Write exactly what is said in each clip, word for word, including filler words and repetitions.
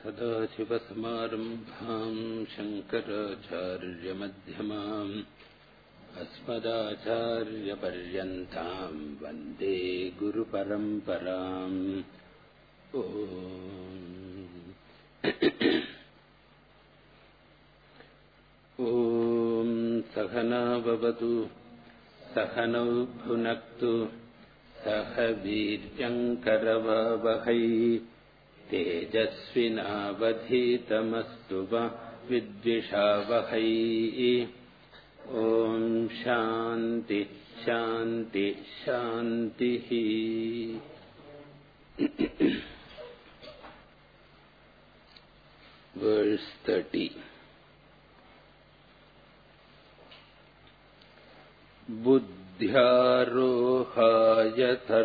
सदाशिवसमारम्भाम् शङ्कराचार्यमध्यमाम् अस्मदाचार्यपर्यन्ताम् वन्दे गुरुपरम्पराम्। ॐ सहना भवतु सहनौ भुनक्तु सह वीर्यङ्करवावहै तेजस्विनावधीतमस्तु मा विद्विषावहै। ॐ शान्ति शान्ति शान्तिः। Verse thirty. बुद्ध्यारोहाय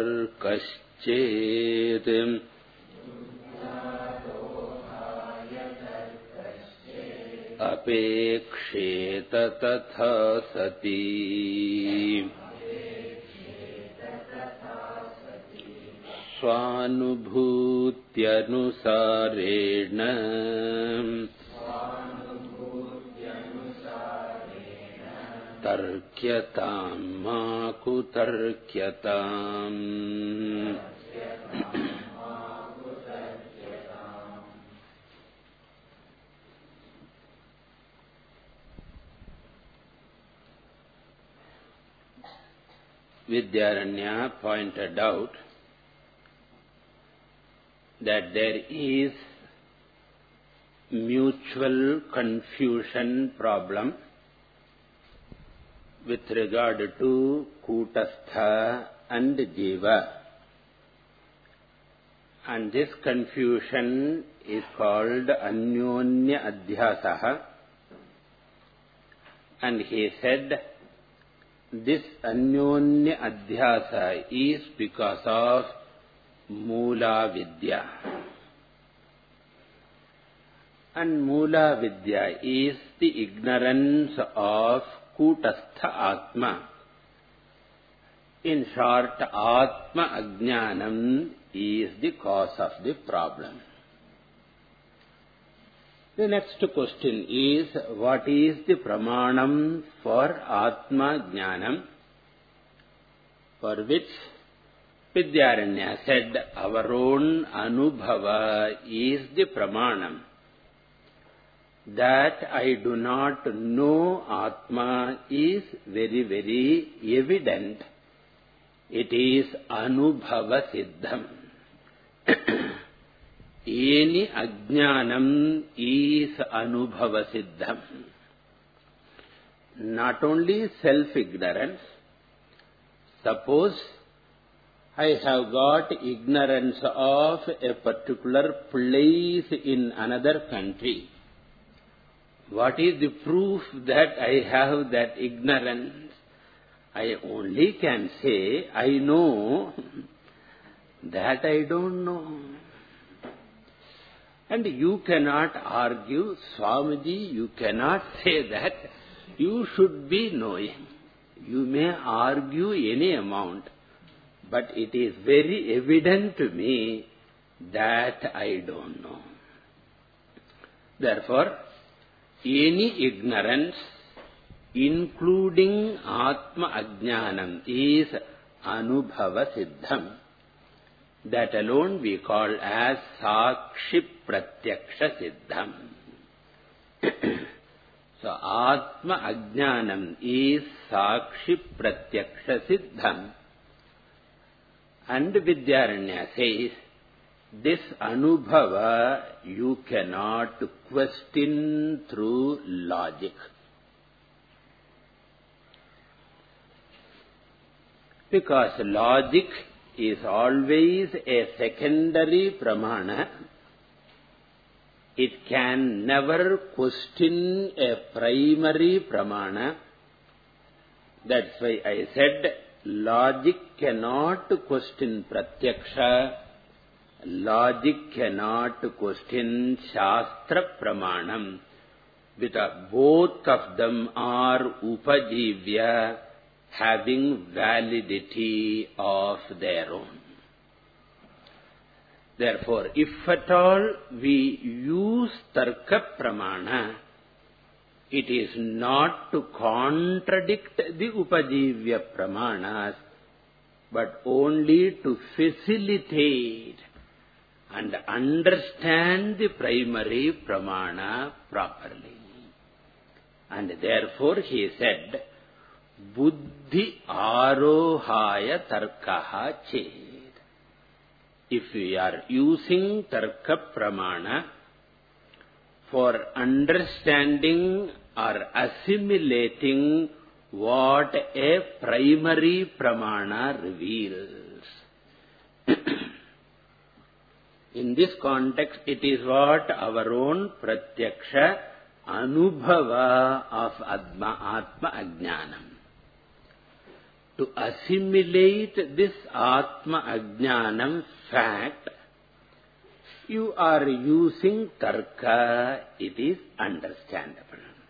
तर्कश्चेत् अपेक्षेत तथा सति स्वानुभूत्यनुसारेण तर्क्यताम् मा कुतर्क्यताम्। Vidyaranya pointed out that there is mutual confusion problem with regard to Kutastha and Jiva. And this confusion is called Anyonya Adhyasaha. And he said, this Anyonya Adhyasa is because of Mula Vidya. And Mula Vidya is the ignorance of Kutastha Atma. In short, Atma Ajnanam is the cause of the problem. The next question is, what is the pramanam for Atma Jnanam? For which Vidyaranya said, our own Anubhava is the pramanam. That I do not know Atma is very, very evident. It is Anubhava Siddham. Eni Ajnanam is Anubhava Siddham. Not only self-ignorance. Suppose I have got ignorance of a particular place in another country. What is the proof that I have that ignorance? I only can say, I know that I don't know. And you cannot argue, Swamiji, you cannot say that you should be knowing. You may argue any amount, but it is very evident to me that I don't know. Therefore, any ignorance, including Atma Ajnanam, is Anubhava Siddham. That alone we call as Sakshi Pratyaksha Siddham. So, Atma Ajnanam is Sakshi Pratyaksha Siddham. And Vidyaranya says, this Anubhava you cannot question through logic. Because logic is always a secondary pramana. It can never question a primary pramana. That's why I said, logic cannot question Pratyaksha. Logic cannot question Shastra Pramanam, because both of them are Upajivya, having validity of their own. Therefore, if at all we use tarka pramana, it is not to contradict the upajivya pramanas, but only to facilitate and understand the primary pramana properly. And therefore he said, buddhi arohaya tarkaha ched. If we are using tarka pramana for understanding or assimilating what a primary pramana reveals. In this context, it is what our own pratyaksha anubhava of atma, atma ajnanam. To assimilate this atma ajnanam fact, you are using tarka, it is understandable.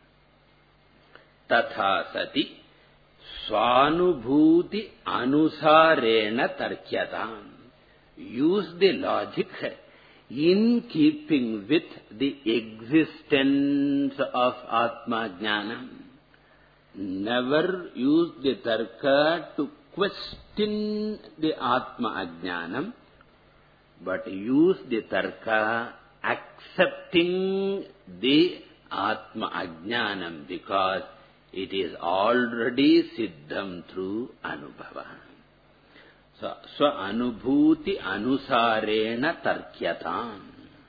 Tatha sati swanubhuti anusarena tarkyatam. Use the logic in keeping with the existence of atma jnanam. Never use the tarka to question the atma ajnanam, but use the tarka accepting the atma ajnanam because it is already siddham through anubhava. So, swa anubhuti anusarena tarkyatam.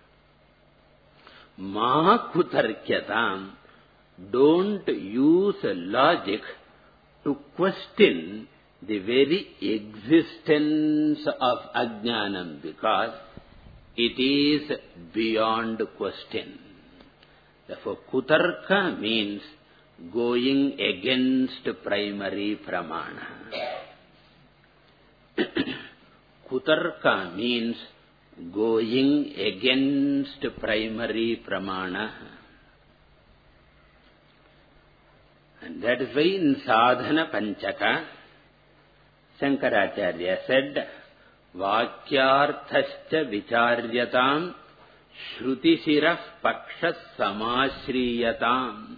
Ma kutarkyatam. Don't use logic to question the very existence of ajnanam because it is beyond question. Therefore, kutarka means going against primary pramana. Kutarka means going against primary pramana. And that is why in Sadhana Panchaka, Shankaracharya said, Vakyarthascha vicharyatam shrutisirah pakshas samashriyatam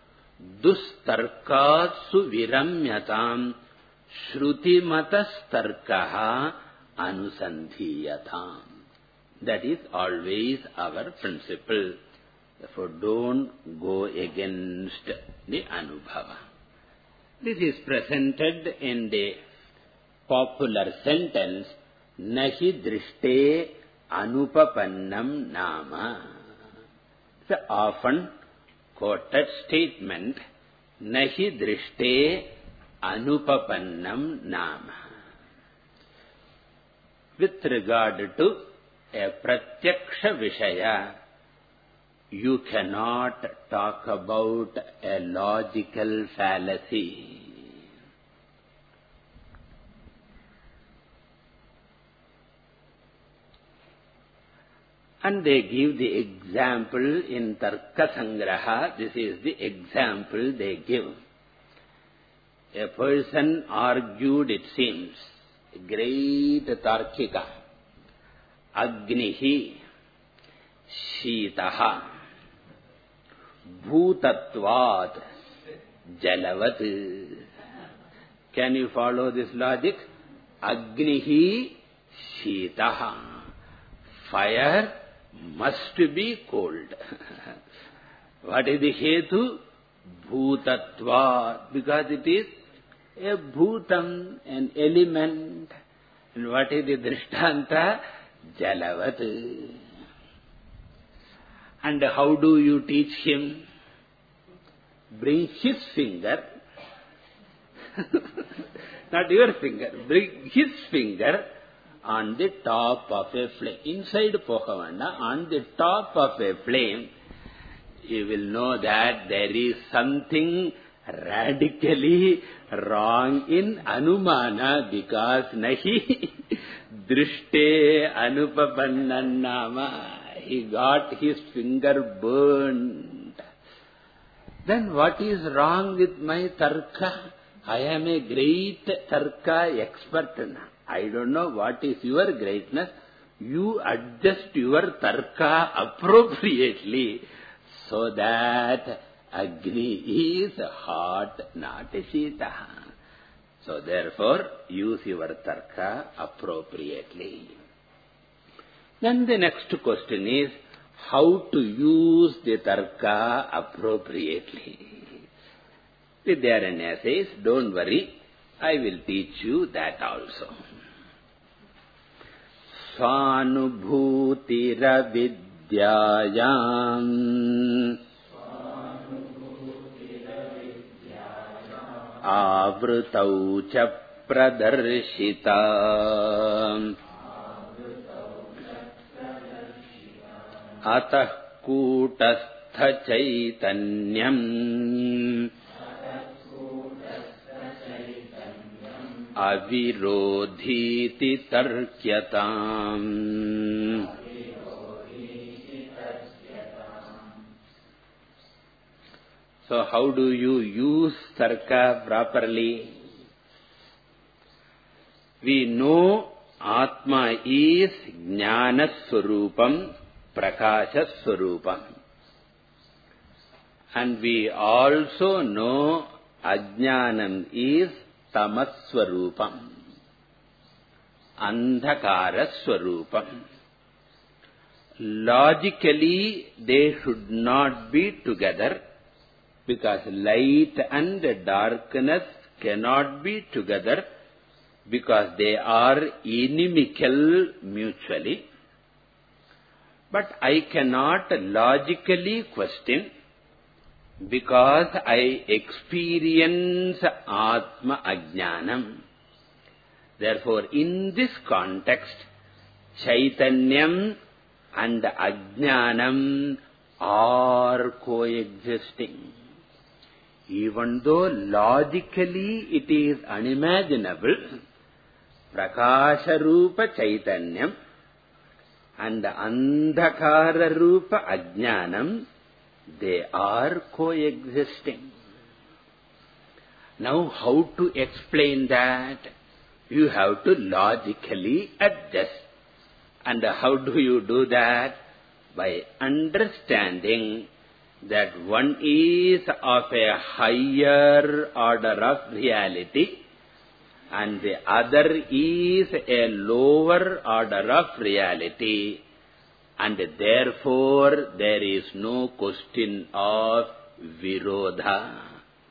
dustarkatsu viramyatam shrutimatas tarkaha anusandhiyatam. That is always our principle. Therefore, don't go against the anubhava. This is presented in the popular sentence, nahi drishte anupapannam nama. It's an often quoted statement, nahi drishte anupapannam nama. With regard to a pratyaksha vishaya, you cannot talk about a logical fallacy. And they give the example in Tarka Sangraha. This is the example they give. A person argued, it seems, a great Tarkika, Agnihi, Shitaha, Bhutatvat, Jalavat. Can you follow this logic? Agnihi, Shitaha. Fire must be cold. What is the hetu? Bhutatvat. Because it is a bhutam, an element. And what is the drishtanta? Jalavat. And how do you teach him? Bring his finger, not your finger, bring his finger on the top of a flame. Inside Pohavanda, on the top of a flame, you will know that there is something radically wrong in Anumana because nahi drishte anupapannannama. He got his finger burned. Then what is wrong with my tarka? I am a great tarka expert. I don't know what is your greatness, you adjust your tarka appropriately so that Agni is hot, not Shita. So therefore, use your tarka appropriately. Then the next question is, how to use the tarka appropriately? Vidyaranya says, don't worry, I will teach you that also. Svanubhutira vidyayam avrtau cha pradarshita atah kutastha chaitanyam avirodhiti tarkyatam. So how do you use tarka properly? We know Atma is Jnana Swarupam, Prakasha Swarupam. And we also know Ajnanam is Tamas Swarupam, Andhakara Swarupam. Logically, they should not be together, because light and darkness cannot be together, because they are inimical mutually. But I cannot logically question, because I experience Atma Ajnanam. Therefore, in this context, Chaitanyam and Ajnanam are coexisting. Even though logically it is unimaginable, Prakasha Rupa Chaitanyam and Andhakara Rupa Ajnanam, they are coexisting. Now, how to explain that? You have to logically adjust. And how do you do that? By understanding that one is of a higher order of reality and the other is a lower order of reality, and therefore there is no question of virodha.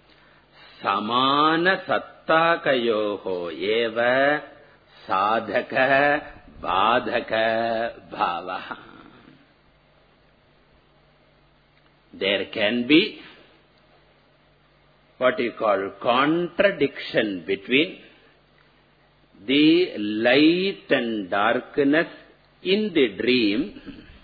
Samana sattakayoho eva sadhaka badhaka bhavaha. There can be what you call contradiction between the light and darkness in the dream.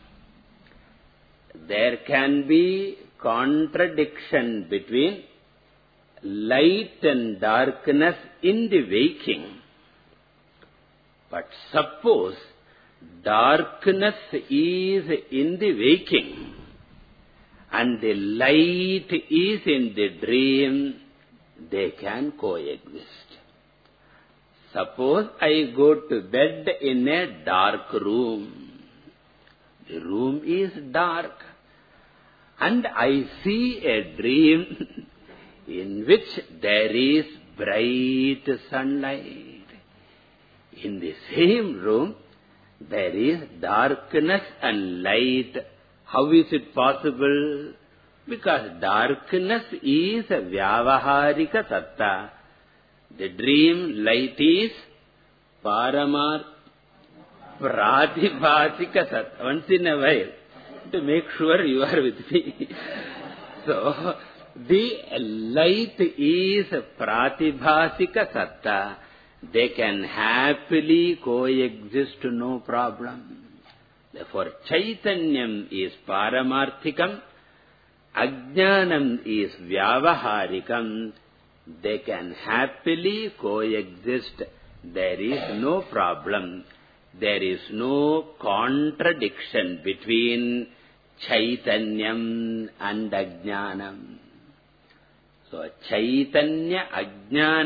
There can be contradiction between light and darkness in the waking. But suppose darkness is in the waking and the light is in the dream, they can coexist. Suppose I go to bed in a dark room. The room is dark. And I see a dream in which there is bright sunlight. In the same room, there is darkness and light. How is it possible? Because darkness is a vyavaharika tattva. The dream light is paramar pratibhasika tattva. Once in a while, to make sure you are with me. So, the light is pratibhasika tattva. They can happily coexist, no problem. Therefore, Chaitanyam is paramarthikam, Ajnanam is vyavaharikam. They can happily coexist. There is no problem. There is no contradiction between Chaitanyam and Ajnanam. So, Chaitanya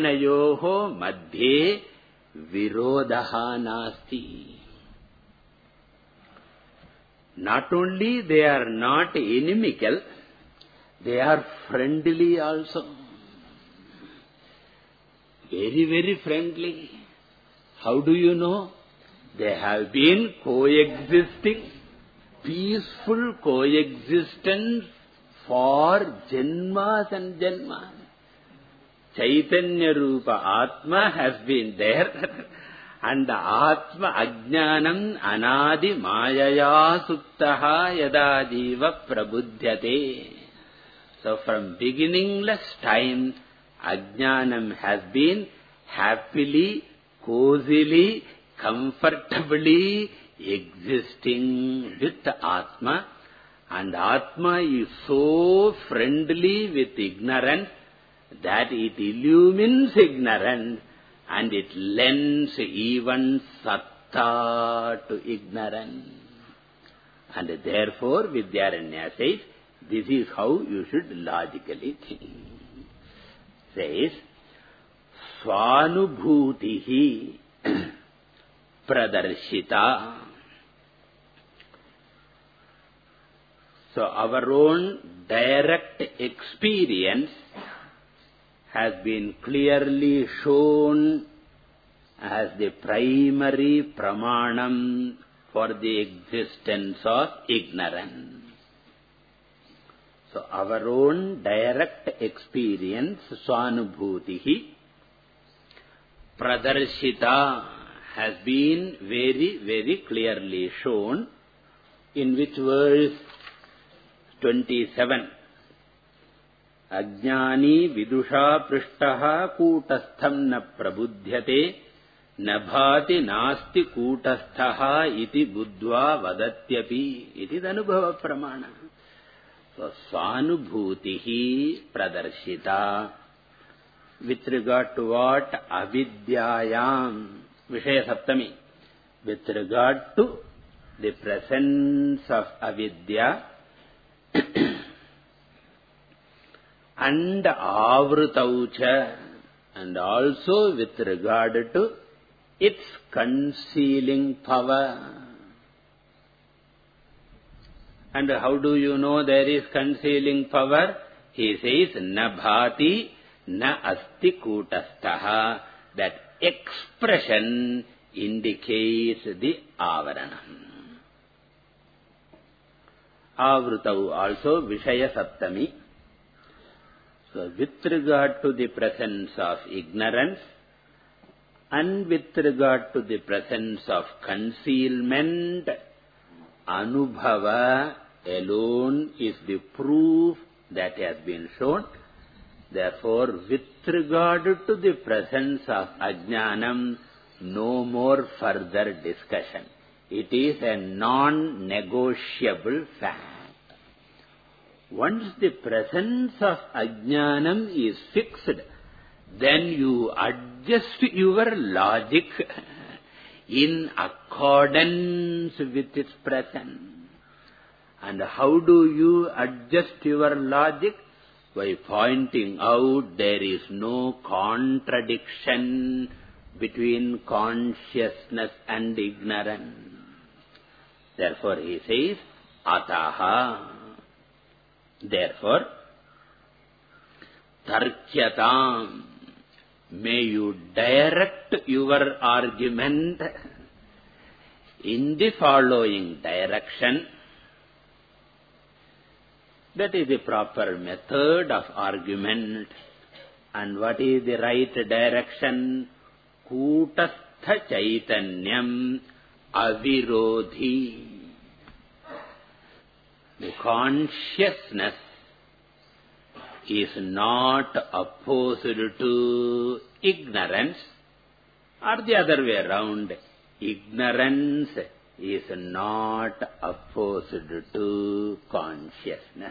Ajnanayoho madhye virodaha nasti. not only they are not inimical, they are friendly also. Very, very friendly. How do you know? They have been coexisting, peaceful coexistence for janmas and janmas. Chaitanya Rupa Atma has been there and the Atma Ajnanam Anadi Mayaya Suttaha Yada Jiva Prabudhyate. So from beginningless time, Ajnanam has been happily, cozily, comfortably existing with Atma, and Atma is so friendly with ignorance that it illumines ignorance and it lends even satta to ignorance. And therefore Vidyaranya says, this is how you should logically think. Says, Swanubhutihi Pradarshita. So our own direct experience has been clearly shown as the primary pramanam for the existence of ignorance. So our own direct experience, Swanubhutihi Pradarshita, has been very, very clearly shown. In which verse? twenty-seven. Ajnani vidusha prishtaha kutastham na prabudhyate nabhati nasti kutasthaha iti buddhva vadatyapi iti danubhava pramana. So, Swanubhutihi Pradarshita. With regard to what? Avidyayam. Vishaya Saptami. With regard to the presence of avidya and avrutaucha, and also with regard to its concealing power. And how do you know there is concealing power? He says, na bhati na asti kutastaha. That expression indicates the avaranam. Avrutau also Vishaya Saptami. So with regard to the presence of ignorance and with regard to the presence of concealment, Anubhava alone is the proof that has been shown. Therefore, with regard to the presence of Ajnanam, no more further discussion. It is a non-negotiable fact. Once the presence of Ajnanam is fixed, then you adjust your logic in accordance with its presence. And how do you adjust your logic? By pointing out there is no contradiction between consciousness and ignorance. Therefore he says, Ataha. Therefore, Tarkyatam. May you direct your argument in the following direction. That is the proper method of argument. And what is the right direction? Kutastha Chaitanyam Avirodhi. The consciousness is not opposed to ignorance, or the other way around, ignorance is not opposed to consciousness.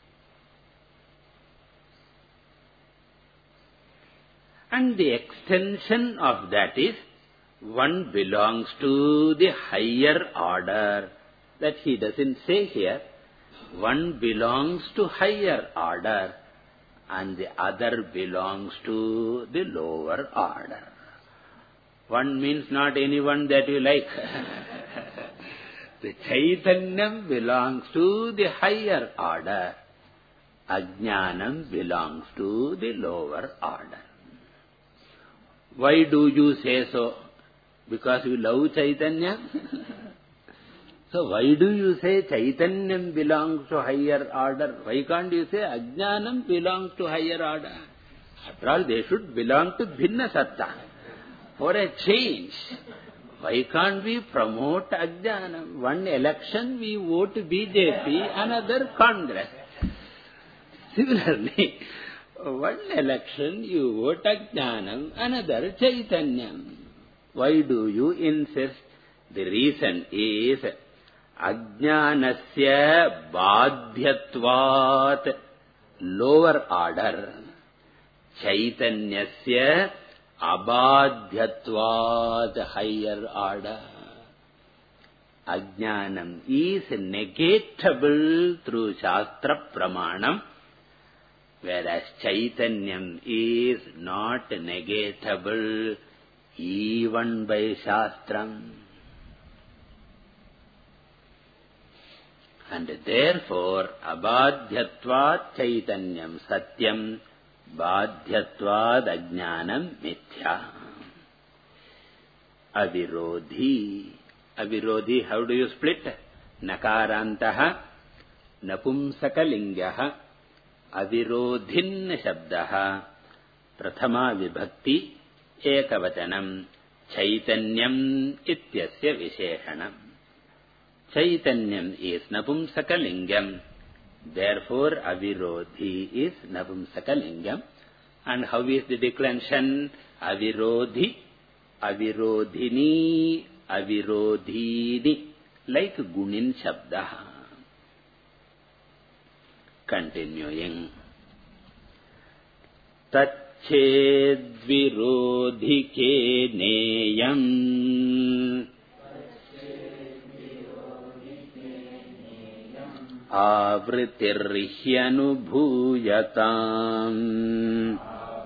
And the extension of that is, one belongs to the higher order. That he doesn't say here. One belongs to higher order and the other belongs to the lower order. One means not anyone that you like. The Chaitanyam belongs to the higher order. Ajnanam belongs to the lower order. Why do you say so? Because you love Chaitanya? So why do you say Chaitanyam belongs to higher order? Why can't you say Ajnanam belongs to higher order? After all, they should belong to Bhinna Satta. For a change, why can't we promote Ajnanam? One election we vote B J P, another Congress. Similarly, one election you vote Ajnanam, another Chaitanyam. Why do you insist? The reason is Ajnanasya Badhyatvat, lower order. Chaitanyasya Abadhyatvat, higher order. Ajnanam is negatable through Shastra Pramanam, whereas Chaitanyam is not negatable even by Shastram. And therefore, Abadhyatvat Chaitanyam Satyam, Badhyatvad Ajnanam Mithya. Avirodhi. Avirodhi, how do you split? Nakarantaha, Napumsakalingaha, Avirodhin Shabdaha, Prathama Vibhakti, Ekavachanam, Chaitanyam Ityasya Visheshanam. Chaitanyam is Napumsakalingam. Therefore, Avirodhi is Napumsakalingam. And how is the declension? Avirodhi, Avirodhini, Avirodhini, like Gunin Shabdaha. Continuing. Tacchedvirodhike neyam Avritirhyanubhuyatam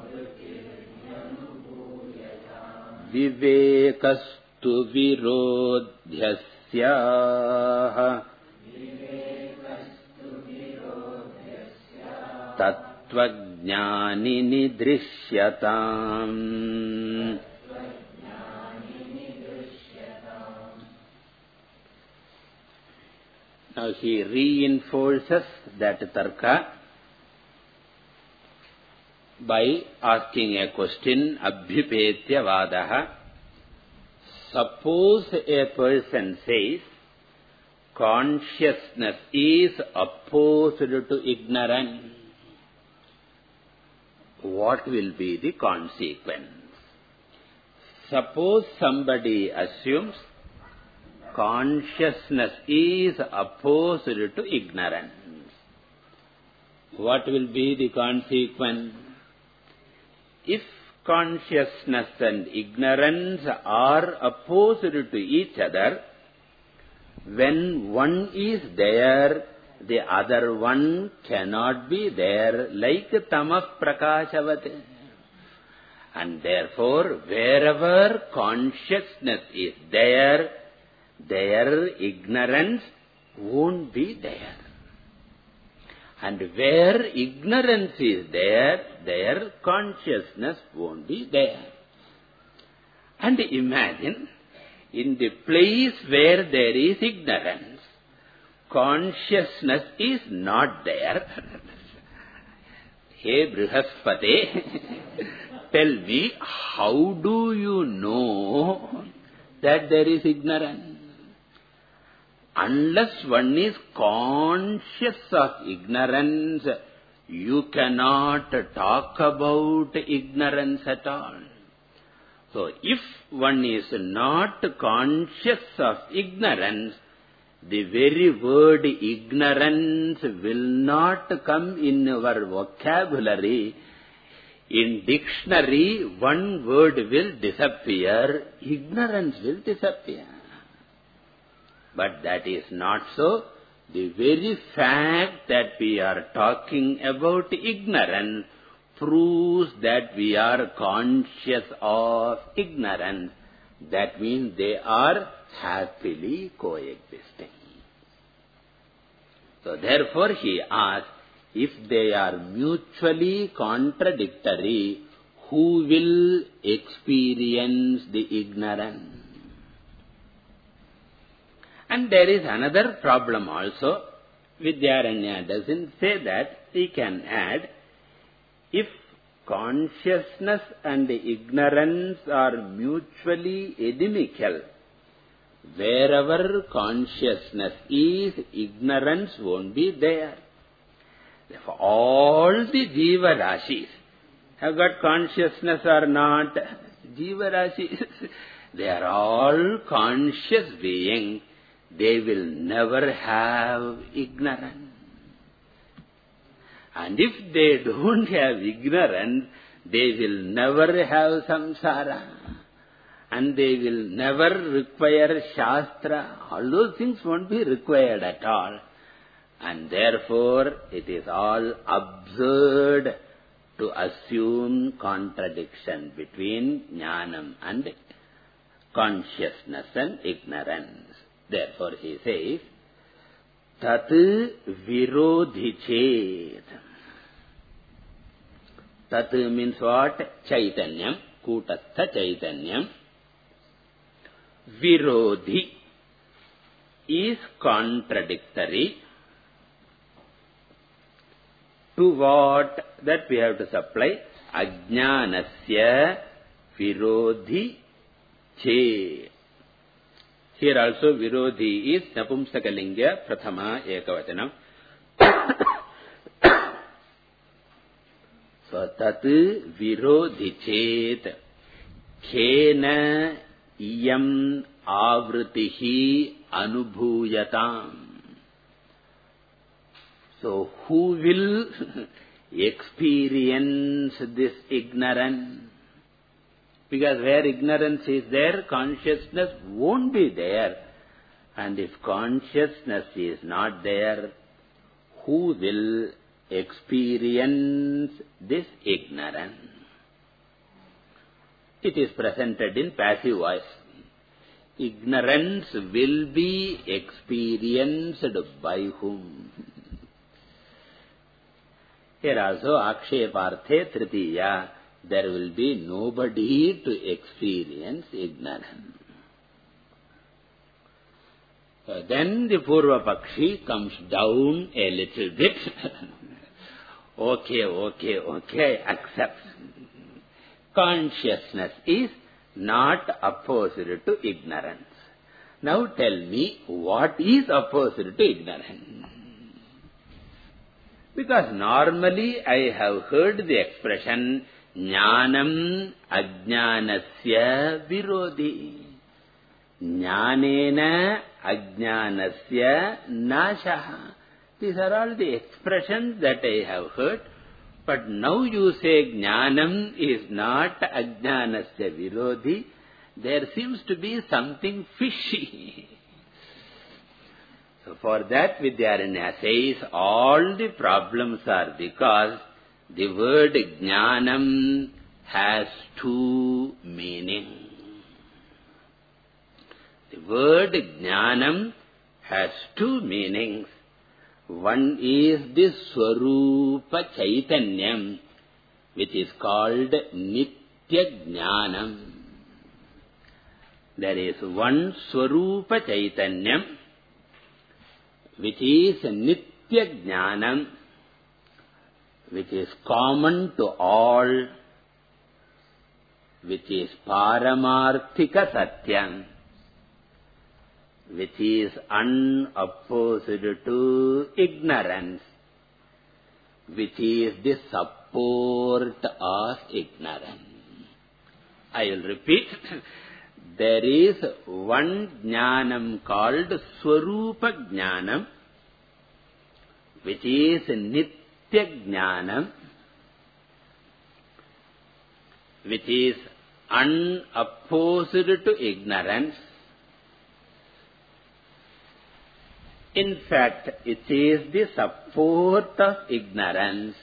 Vivekastu virodhyasya Tattvajnani nidrishyatam. Now he reinforces that tarka by asking a question, Abhyupetya Vadaha. Suppose a person says, consciousness is opposed to ignorance. What will be the consequence? Suppose somebody assumes consciousness is opposed to ignorance. What will be the consequence? If consciousness and ignorance are opposed to each other, when one is there, the other one cannot be there, like tamah prakashavat. And therefore, wherever consciousness is there, their ignorance won't be there. And where ignorance is there, their consciousness won't be there. And imagine, in the place where there is ignorance, consciousness is not there. Hey Brihaspati, tell me, how do you know that there is ignorance? Unless one is conscious of ignorance, you cannot talk about ignorance at all. So, if one is not conscious of ignorance, the very word ignorance will not come in our vocabulary. In dictionary, one word will disappear, ignorance will disappear. But that is not so. The very fact that we are talking about ignorance proves that we are conscious of ignorance. That means they are happily coexisting. So therefore he asks, if they are mutually contradictory, who will experience the ignorance? And there is another problem also. Vidyaranya doesn't say that. He can add, if consciousness and ignorance are mutually inimical, wherever consciousness is, ignorance won't be there. Therefore, all the Jiva Rashis have got consciousness or not? Jiva Rashis, they are all conscious beings. They will never have ignorance. And if they don't have ignorance, they will never have samsara. And they will never require shastra. All those things won't be required at all. And therefore, it is all absurd to assume contradiction between jnanam and consciousness and ignorance. Therefore, he says, tat virodhi chet. Tat means what? Chaitanyam, kutatha chaitanyam. Virodhi is contradictory to what? That we have to supply. Ajnanasya virodhi che. Here also virodhi is napumsakalinga prathama ekavatanam. So tat virodhi chet khena iyam avritihi anubhuyatam. So who will experience this ignorance? Because where ignorance is there, consciousness won't be there. And if consciousness is not there, who will experience this ignorance? It is presented in passive voice. Ignorance will be experienced by whom? Here also, akshepārthe tritiya, there will be nobody to experience ignorance. So then the Purva Pakshi comes down a little bit. okay, okay, okay, accept. Consciousness is not opposed to ignorance. Now tell me, what is opposed to ignorance? Because normally I have heard the expression, jnanam ajnanasya virodhi. Jnanena ajnanasya nashaha. These are all the expressions that I have heard. But now you say jnanam is not ajnanasya virodhi. There seems to be something fishy. So for that Vidyaranya says, all the problems are because the word jnanam has two meanings. The word jnanam has two meanings. One is the Swarupa Chaitanyam, which is called Nitya Jnanam. There is one Swarupa Chaitanyam, which is Nitya Jnanam, which is common to all, which is Paramarthika Satyam, which is unopposed to ignorance, which is the support of ignorance. I will repeat. There is one jnanam called Swarupa Jnanam, which is Nitya Jnanam, which is unopposed to ignorance. In fact, it is the support of ignorance,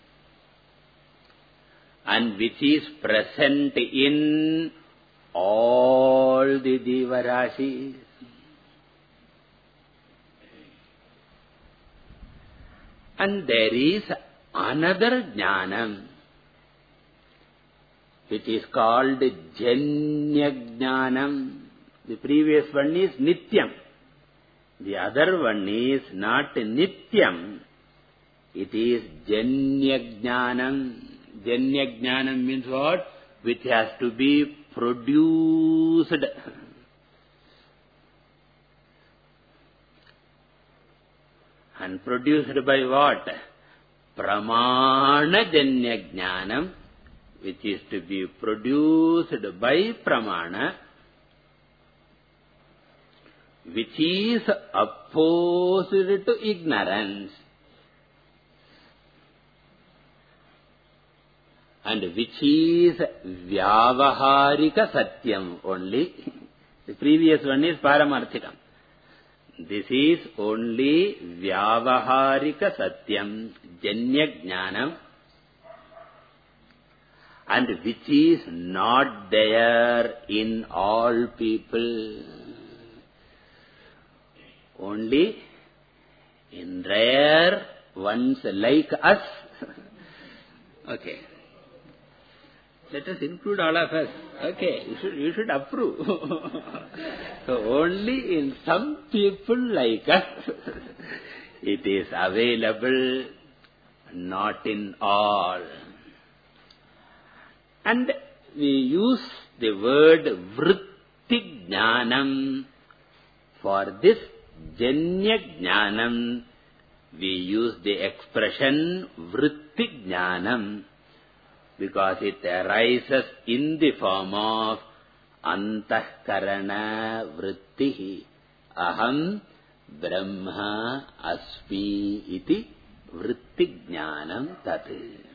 and which is present in all the Jiva Rashis. And there is another jnanam, which is called Janya Jnanam. The previous one is Nityam. The other one is not Nityam. It is Janya Jnanam. Janya Jnanam means what? Which has to be produced. And produced by what? Pramana Janya Jnanam, which is to be produced by Pramana, which is opposed to ignorance, and which is Vyavaharika Satyam only. The previous one is Paramarthikam. This is only Vyavaharika Satyam, Janya Jnanam, and which is not there in all people. Only in rare ones like us. Okay. Let us include all of us. Okay, you should, you should approve. So only in some people like us, it is available, not in all. And we use the word Vritti Jnanam. For this Janya Jnanam, we use the expression Vritti Jnanam, because it arises in the form of Antahkarana Vrittihi. Aham Brahma Asmi iti Vritti Jnanam Tat.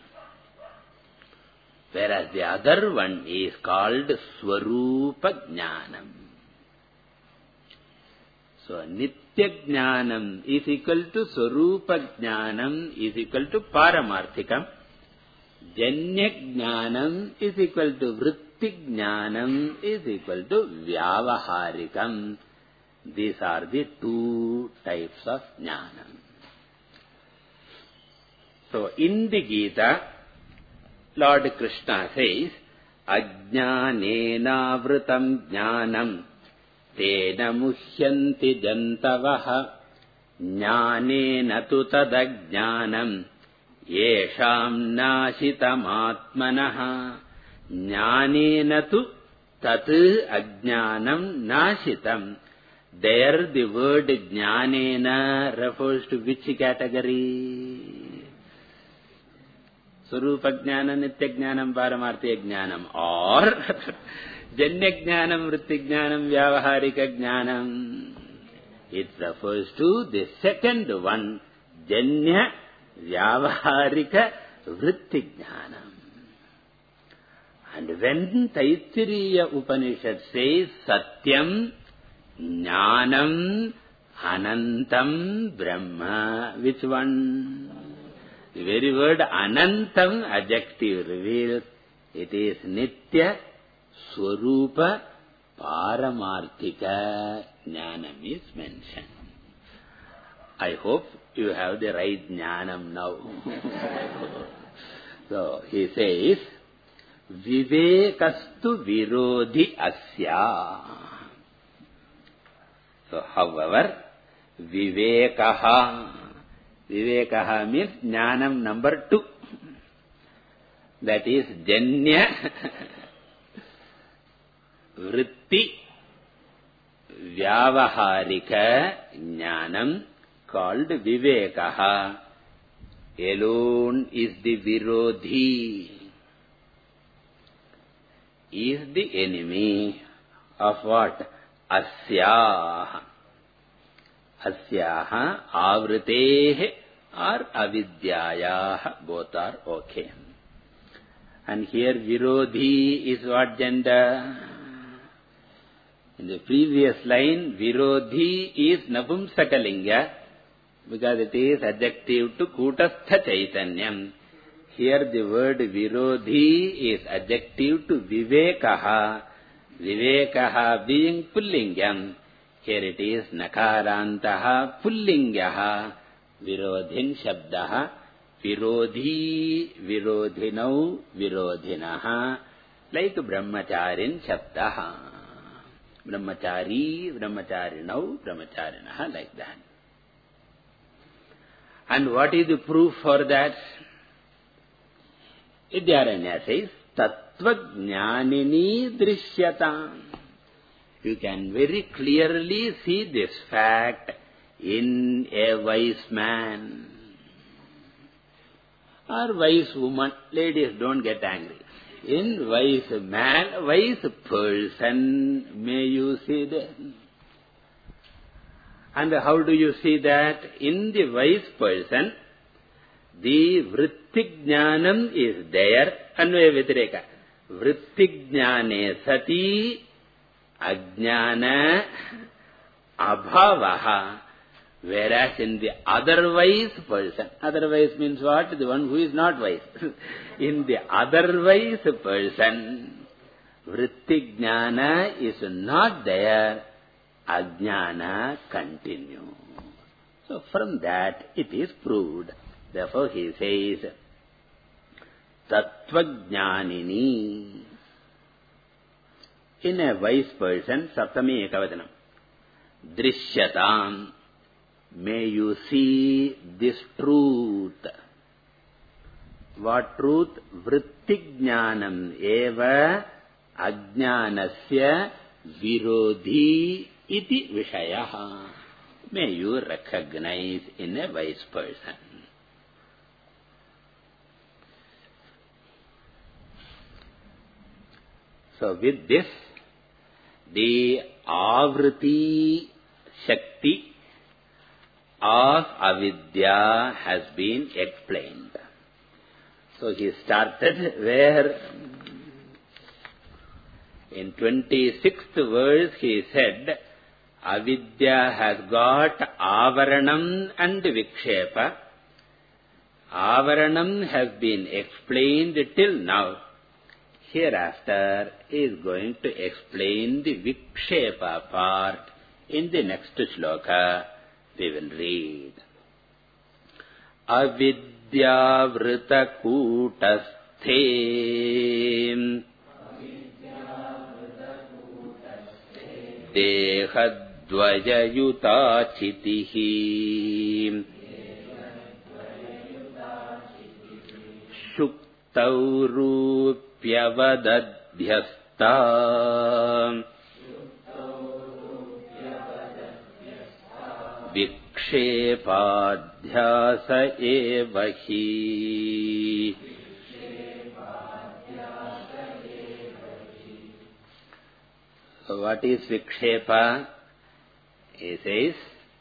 Whereas the other one is called Swarupa Jnanam. So Nitya Jnanam is equal to Swarupa Jnanam is equal to Paramarthikam. Janya Jnanam is equal to Vritti Jnanam is equal to Vyavaharikam. These are the two types of Jnanam. So in the Gita, Lord Krishna says, Ajnanena Vritam Jnanam Tena Muhyanti Jantavaha Jnanena tu tadajnanam Yesham Nashitam Atmanaha. Jnanena tu tat ajnanam nashitam. There the word Jnanena refers to which category? Swarupa Jnanam, Nitya Jnanam, Paramarthya Jnanam, or Janya Jnanam, Vritti Jnanam, Vyavaharika Jnanam. It refers to the second one, Janya Vyavaharika Vritti Jnanam. And when Taittiriya Upanishad says Satyam Jnanam Anantam Brahma, which one? The very word Anantam adjective reveals it is Nitya Swarupa Paramarthika Jnanam is mentioned. I hope you have the right Jnanam now. So he says, Vivekastu Virodhi Asya. So however, Vivekaha, Vivekaha means Jnanam number two. That is Janya Vritti Vyavaharika Jnanam called Vivekaha alone is the Virodhi, is the enemy of what? Asyaha. Asyaha Avritehe or Avidyayaha, both are okay. And here Virodhi is what gender? In the previous line, Virodhi is Napumsakalinga, because it is adjective to Kutastha Chaitanyam. Here the word Virodhi is adjective to Vivekaha. Vivekaha being Pullingam. Here it is Nakarantaha Pullingaha. Virodhin Shabdaha, Virodhi, Virodhinau, Virodhinaha, like Brahmacharin Shabdaha. Brahmachari, Brahmacharinau, Brahmacharinaha, like that. And what is the proof for that? Vidyaranya says, Tattva Jnanini Drishyata. You can very clearly see this fact in a wise man or wise woman. Ladies, don't get angry. In wise man, wise person, may you see that. And how do you see that? In the wise person, the Vrittik Jnanam is there. Anvaya Vyatireka. Vrittik Jnane Sati Ajnana Abhavaha. Whereas in the otherwise person, otherwise means what? The one who is not wise. In the otherwise person, Vrittik Jnana is not there, Ajnana continue. So from that it is proved. Therefore he says, Tattva Jnanini. In a wise person, Saptami Ekavadanam, Drishyatam. May you see this truth. What truth? Vrittik Jnanam eva ajnanasya virodhi iti vishayaha. May you recognize in a wise person. So with this, the Avriti Shakti of avidya has been explained. So he started where in twenty-sixth verse he said, avidya has got avaranam and vikshepa. Avaranam has been explained till now. Hereafter he is going to explain the vikshepa part in the next shloka. We will read. Avidya vrita kutasthe dehadvaya yuta chitihi shuktau rupyavadadhyasta Vikshepadhyasa evahi. So what is Vikshepa? He says,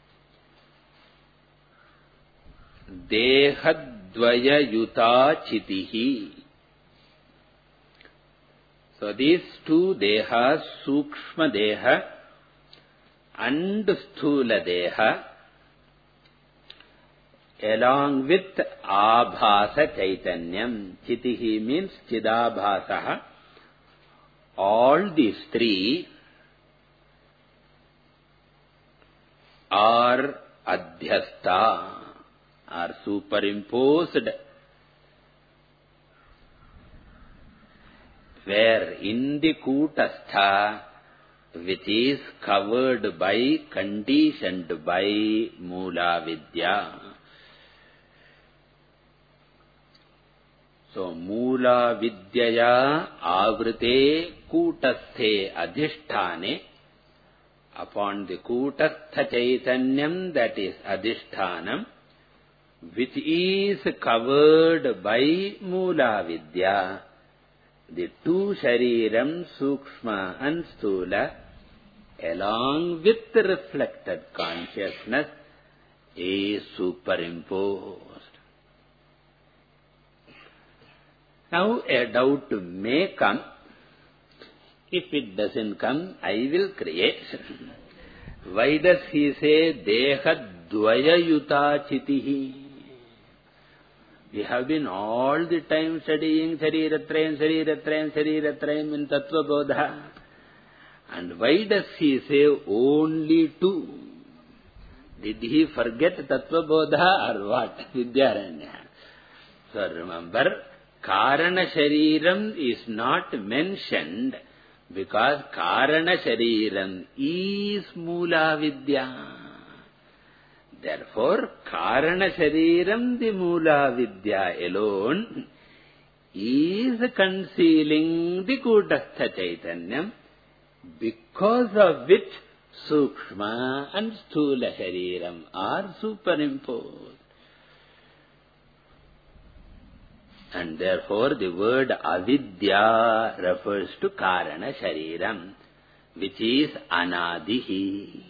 Dehadvaya yuta chitihi. So these two dehas, Sukshma deha and Sthula deha, along with Abhasa Chaitanyam. Chitihi means Chidabhasaha. All these three are Adhyasta, are superimposed, where in the Kutastha, which is covered by, conditioned by Mula Vidya. So, Mula Vidyaya Avrite Kutasthe Adhisthane. Upon the Kutastha Chaitanyam, that is Adhishthanam, which is covered by Mula Vidya. The two Shariram, Sukshma and Sthula, along with the reflected consciousness, is superimposed. Now a doubt may come. If it doesn't come, I will create. Why does he say Deha Dvaya Yuta Chitihi? We have been all the time studying Sariratrayam, Sariratrayam, Sariratrayam in Tattva Bodha. And why does he say only two? Did he forget Tattva Bodha or what? Vidyaranya. So remember, Karana Shariram is not mentioned because Karana Shariram is Mula Vidya. Therefore, Karana Shariram, the Mula Vidya alone, is concealing the Kutastha Chaitanyam, because of which Sukshma and Sthula Shariram are superimposed. And therefore the word Avidya refers to Karana Shariram, which is Anadihi.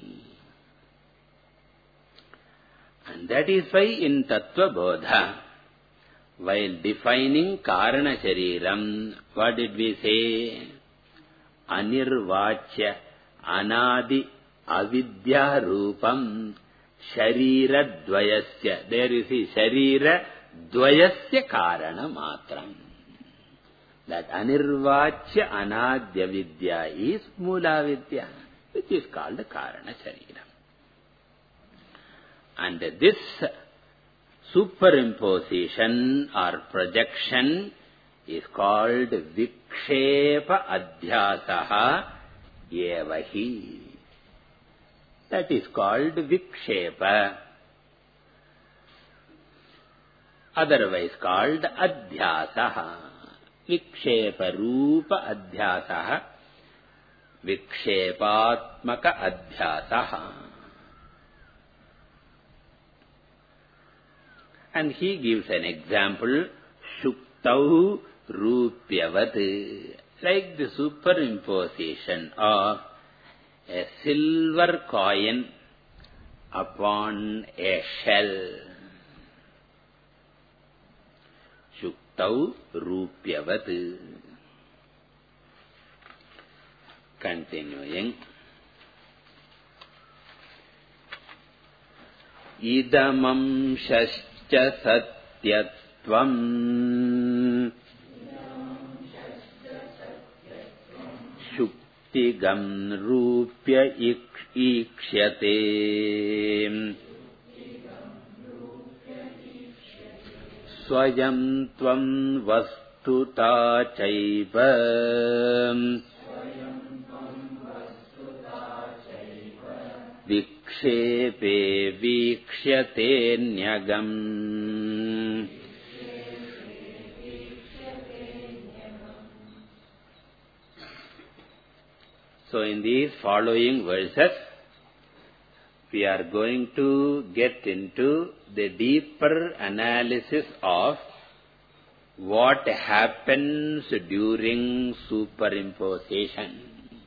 And that is why in Tattva Bodha, while defining Karana Shariram, what did we say? Anirvachya Anadi Avidya Rupam Sharira Dvayasya. There you see Sharira Dvayasya Karana Matram. That Anirvachya Anadya Vidya is Mula Vidya, which is called Karana Shariram. And this superimposition or projection is called Vikshepa Adhyasaha Evahi. That is called Vikshepa, otherwise called Adhyasaha. Vikshepa Rupa Adhyasaha, Vikshepatmaka Adhyasaha. And he gives an example, Shuktau Rupyavat, like the superimposition of a silver coin upon a shell. Shuktau Rupyavat. Continuing. Idamam shascha satyatvam shuktigam rupya ikshyate swayam tvam vastuta chaiva Vikshepe Vikshate Nyagam. So in these following verses, we are going to get into the deeper analysis of what happens during superimposition.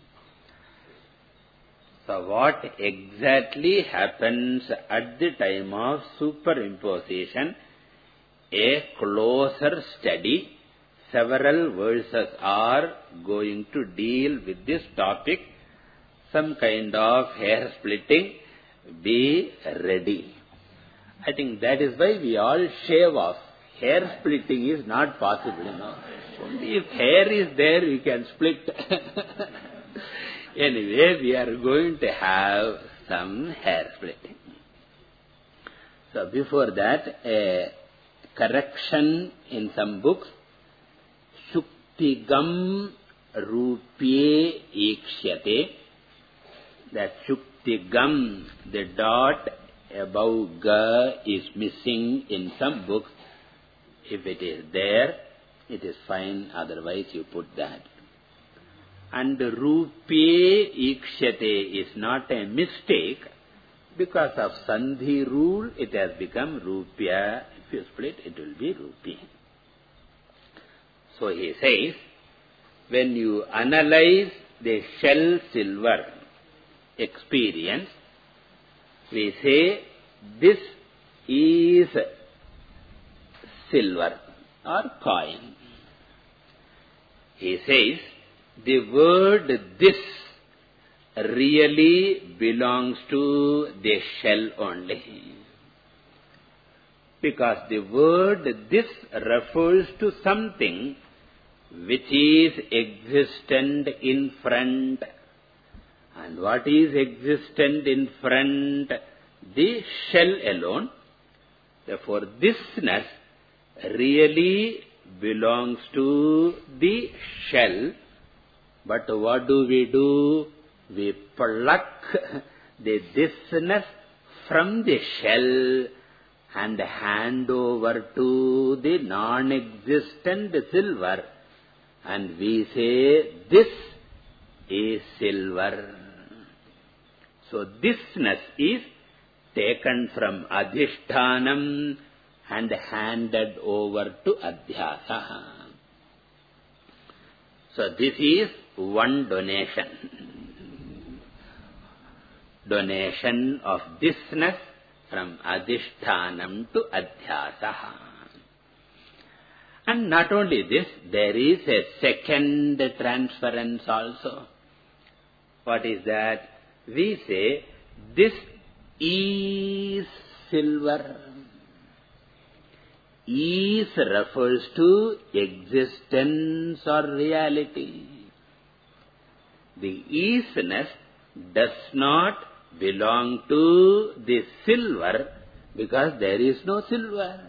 So what exactly happens at the time of superimposition? A closer study, several verses are going to deal with this topic, some kind of hair splitting. Be ready. I think that is why we all shave off. Hair splitting is not possible, you know. Only if hair is there, you can split. Anyway, we are going to have some hair splitting. So before that, a correction in some books. Shuktigam rupye ikshyate. That shuktigam, the dot above ga is missing in some books. If it is there, it is fine. Otherwise, you put that. And rupye ikshyate is not a mistake. Because of sandhi rule, it has become rupya. If you split, it will be rupya. So he says, when you analyze the shell silver experience, we say this is silver or coin. He says, the word this really belongs to the shell only. Because the word this refers to something which is existent in front. And what is existent in front? the shell alone. Therefore, thisness really belongs to the shell. But what do we do? We pluck the thisness from the shell and hand over to the non-existent silver. And we say, this is silver. So, thisness is taken from adhishthanam and handed over to adhyasa. So, this is one donation. Donation of thisness from adhishthanam to adhyasa. And not only this, there is a second transference also. What is that? We say, this is silver. Is refers to existence or reality. The isness does not belong to the silver because there is no silver.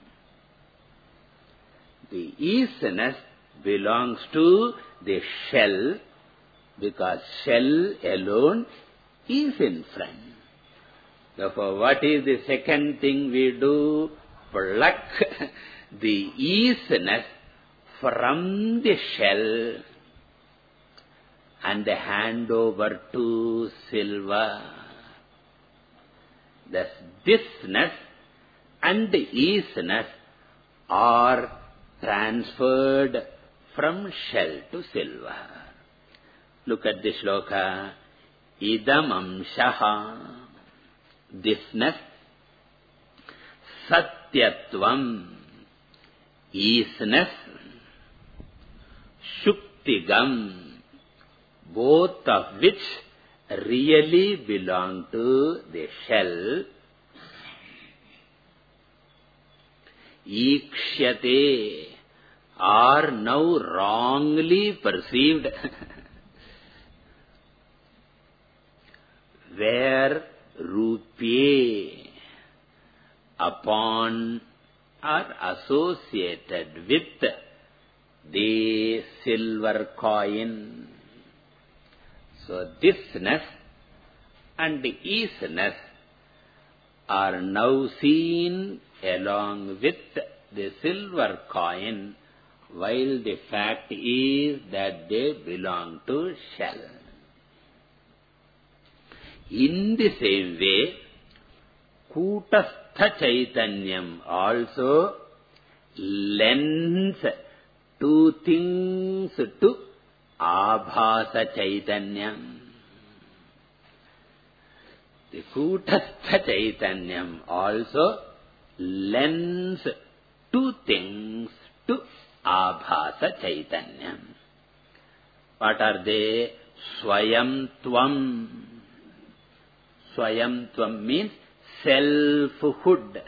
The isness belongs to the shell because shell alone is in front. Therefore, what is the second thing we do? Pluck the isness from the shell and hand over to silver. Thus, thisness and isness are transferred from shell to silver. Look at the shloka. Idam amshaha. Thisness. Satyatvam. Isness. Shuktigam. Both of which really belong to the shell. Ikshyate are now wrongly perceived. Where rupye upon are associated with the silver coin. So, thisness and isness are now seen along with the silver coin, while the fact is that they belong to shell. In the same way, Kutastha Chaitanyam also lends two things to Abhasa Chaitanyam. The Kutastha Chaitanyam also lends two things to Abhasa Chaitanyam. What are they? Swayam Tvam. Swayam Tvam means selfhood.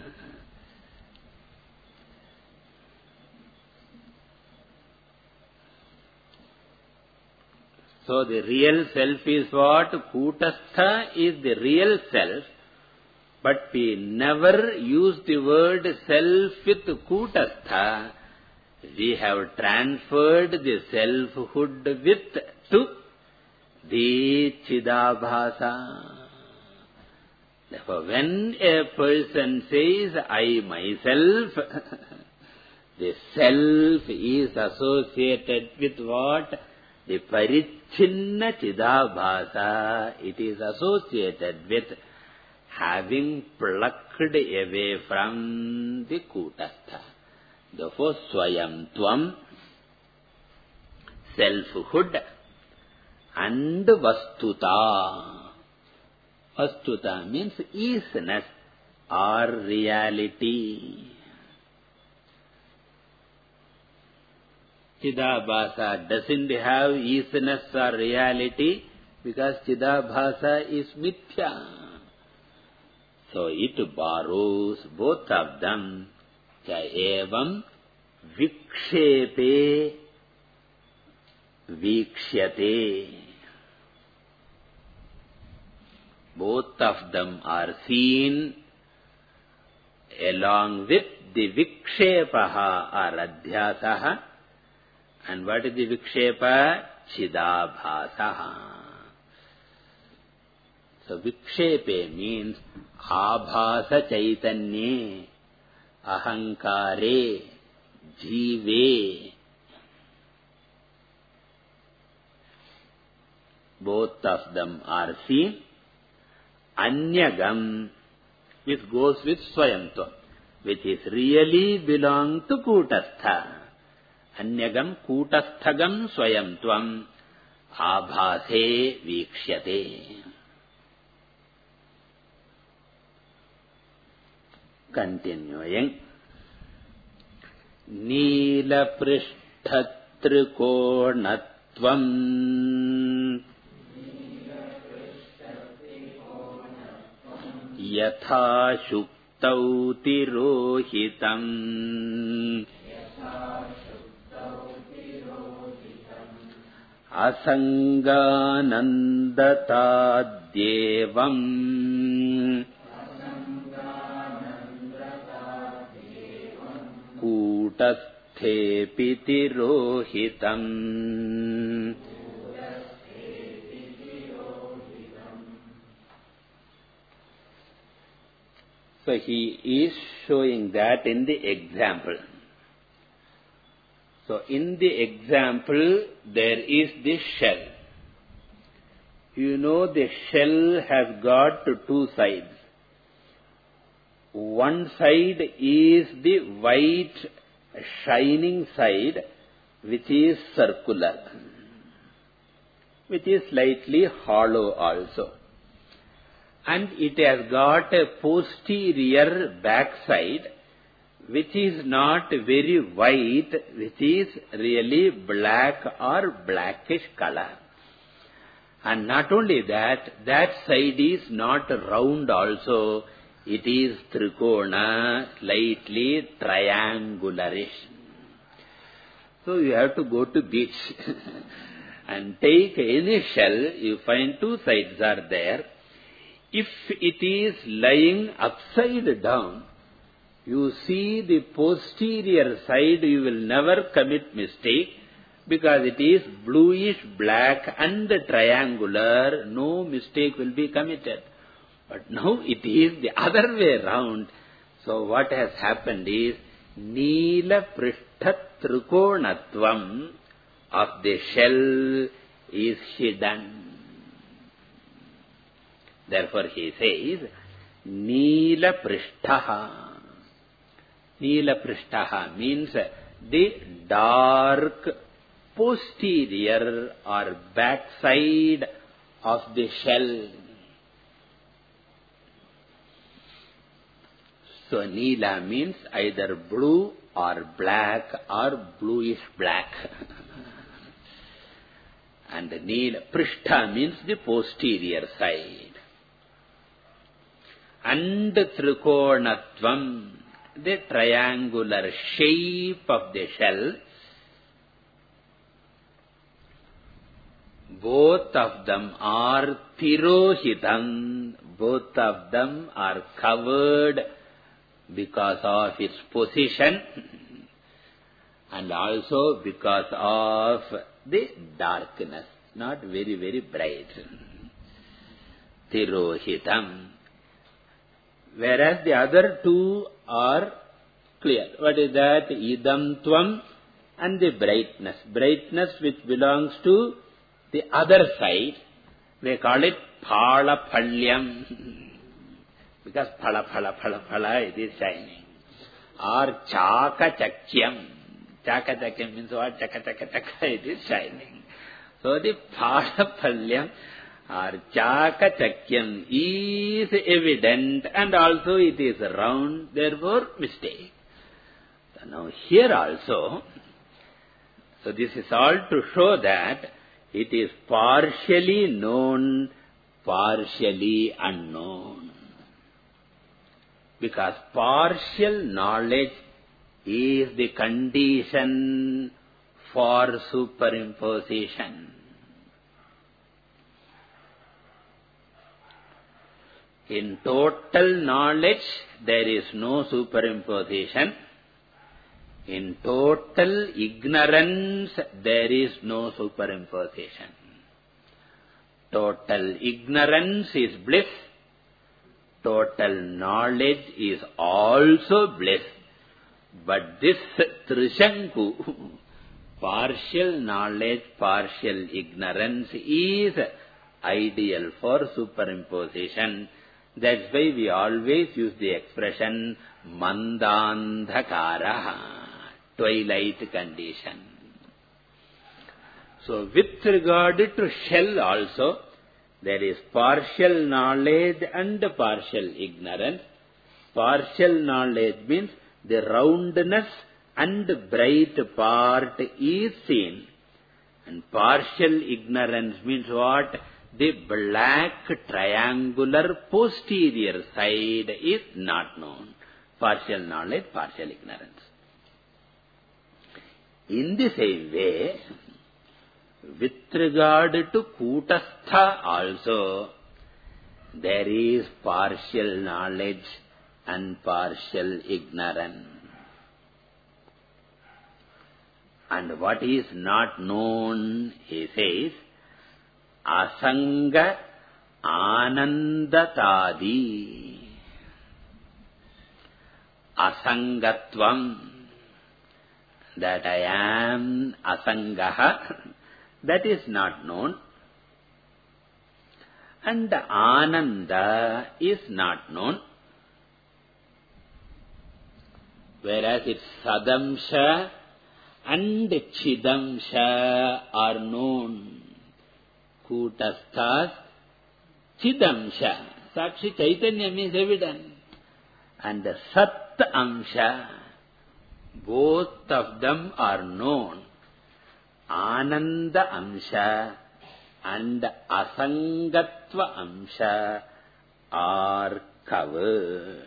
So the real self is what? Kutastha is the real self, but we never use the word self with Kutastha. We have transferred the selfhood with to the Chidabhasa. Therefore, when a person says, I myself, the self is associated with what? The Parichinna Chidabhasa. It is associated with having plucked away from the Kutastha. Therefore, Swayam Tvam, selfhood, and Vastuta. Vastuta means isness or reality. Chidabhasa doesn't have isness or reality because Chidabhasa is mithya. So it borrows both of them. Cha evam vikshepe vikshyate. Both of them are seen along with the vikshepaha or adhyasaha. And what is the vikshepa? Chidabhasaha. So vikshepe means abhasa chaitanye, ahankare, jive. Both of them are seen. Anyagam, which goes with swayamtvam, which is really belong to Kutastha. Anyagam Kutasthagam swayamtvam abhase vikshyate. Continuing. Nila prishthatrikonatvam yatha shuktau tirohitam asanganandatadyevam kutasthe tirohitam. So he is showing that in the example. So in the example, there is this shell. You know the shell has got two sides. One side is the white shining side, which is circular, which is slightly hollow also. And it has got a posterior backside, which is not very white, which is really black or blackish color. And not only that, that side is not round also, it is trikona, slightly triangularish. So you have to go to beach and take any shell, you find two sides are there. If it is lying upside down, you see the posterior side, you will never commit mistake, because it is bluish black and triangular, no mistake will be committed. But now it is the other way round. So what has happened is, Neela Prishtha Trikonatvam of the shell is hidden. Therefore he says, Neela Prishtaha. Neela Prishtaha means the dark posterior or backside of the shell. So Neela means either blue or black or bluish black. And Neela Prishtha means the posterior side. And Trikonatvam, the triangular shape of the shell, both of them are tirohitam, both of them are covered because of its position and also because of the darkness, not very, very bright. Tirohitam. Whereas the other two are clear. What is that? Idam tvam and the brightness. Brightness which belongs to the other side. They call it phala phalyam. Because phala phala phala phala it is shining. Or chaka chakyam. Chaka chakyam means what? Chaka chaka chaka it is shining. So the phala phalyam or chaka chakyam is evident and also it is round, therefore mistake. So now here also, so this is all to show that it is partially known, partially unknown. Because partial knowledge is the condition for superimposition. In total knowledge, there is no superimposition. In total ignorance, there is no superimposition. Total ignorance is bliss. Total knowledge is also bliss. But this Trishanku, partial knowledge, partial ignorance, is ideal for superimposition. That's why we always use the expression mandandhakara, twilight condition. So with regard to shell also, there is partial knowledge and partial ignorance. Partial knowledge means the roundness and bright part is seen. And partial ignorance means what? The black triangular posterior side is not known. Partial knowledge, partial ignorance. In the same way, with regard to Kutastha also, there is partial knowledge and partial ignorance. And what is not known, he says, Asanga Anandatadi. Asangatvam, that I am Asangaha, that is not known. And Ananda is not known. Whereas it's Sadamsha and Chidamsha are known. Kutasthas Chidamsha. Sakshi Chaitanya means evident. And Sat Amsha, both of them are known. Ananda Amsha and Asangatva Amsha are covered.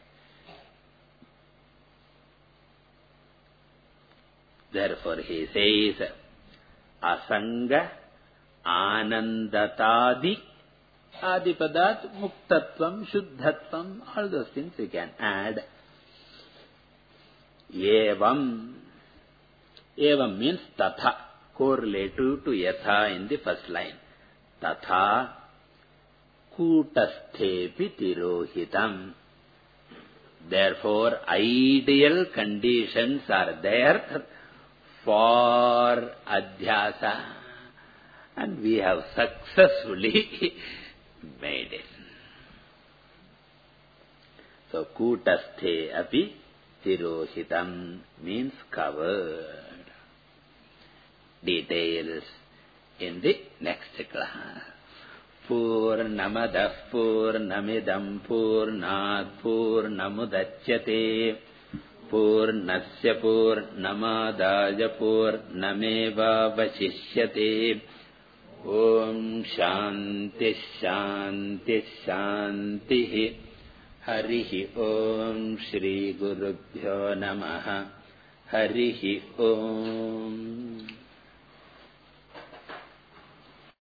Therefore he says, Asanga Anandatadi Adipadat Muktatvam Shuddhatvam, all those things we can add. Evam. Evam means Tatha, correlative to Yatha in the first line. Tatha Kutastepi Tirohitam. Therefore, ideal conditions are there for Adhyasa. And we have successfully made it. So, Kutasthe api Tirohitam means covered. Details in the next class. Purnamadah Purnamidam Purnat Purnamudachyate Purnasya Purnamadaya Purnameva Vasishyate. Om Shanti Shanti Shanti. Harihi Om Shri Gurubhyo Namaha. Harihi Om.